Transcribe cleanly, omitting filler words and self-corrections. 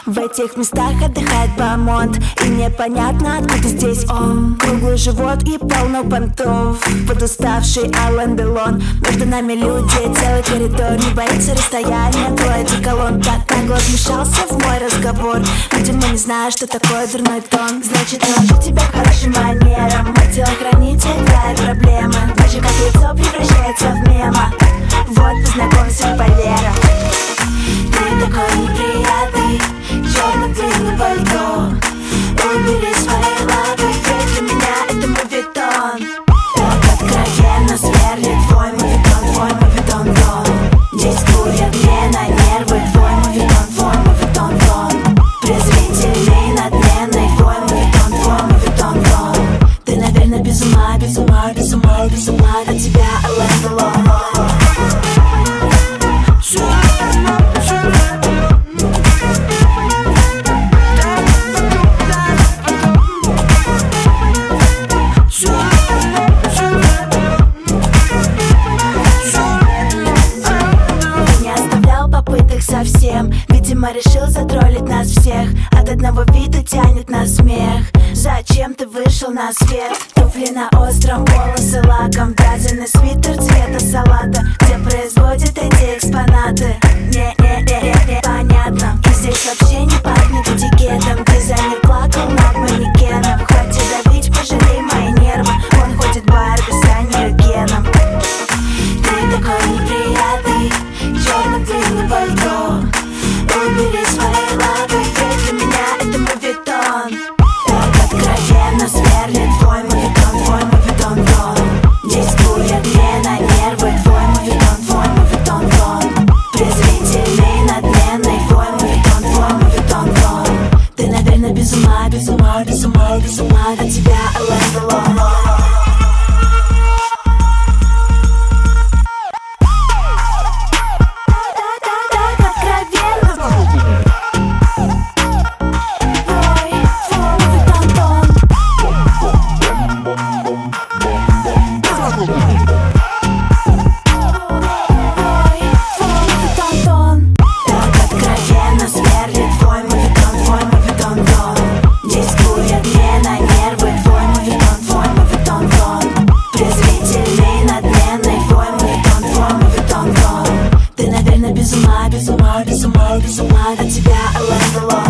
В этих местах отдыхает бомонд, и непонятно, откуда здесь он. Круглый живот и полно понтов, подуставший Ален Делон. Между нами люди, целый коридор, не боится расстояния, двое колонн. Так нагло вмешался в мой разговор, видимо, не знаю, что такое дурной тон. Значит, научу тебя хорошим манерам, мой телохранитель, твоя проблема. Даже как лицо превращается в мема. Вот, познакомься, Валера. Ты такой неприятный, черный длинный пальто. Убери свои лапы, ведь для меня это мувитон. Так откровенно сверлит твой мувитон, тон. Действует мне на нервы твой мувитон, тон. Презрительный, надменный твой мувитон, тон. Ты, наверное, без ума от тебя, Ален Делон. Совсем, видимо, решил затроллить нас всех. От одного вида тянет на смех. Зачем ты вышел на свет? Туфли на остром, волосы лаком, вязаный свитер цвета салата. Где производят эти экспонаты? Не понятно. И здесь вообще не пахнет этикетом. Дизайнер плакал над манекеном. Хватит давить, пожалей мои нервы. Он ходит Барби с анерогеном. Ты такой неприятный, черный длинный пальто. Убери свои лапы, ведь для меня это мувитон. Так откровенно сверлит твой мувитон, тон. Действует мне на нервы твой мувитон, тон. Презрительный, надменный твой мувитон, тон. Ты, наверное, без ума от тебя, Ален Делон. Без ума от тебя, Ален Делон.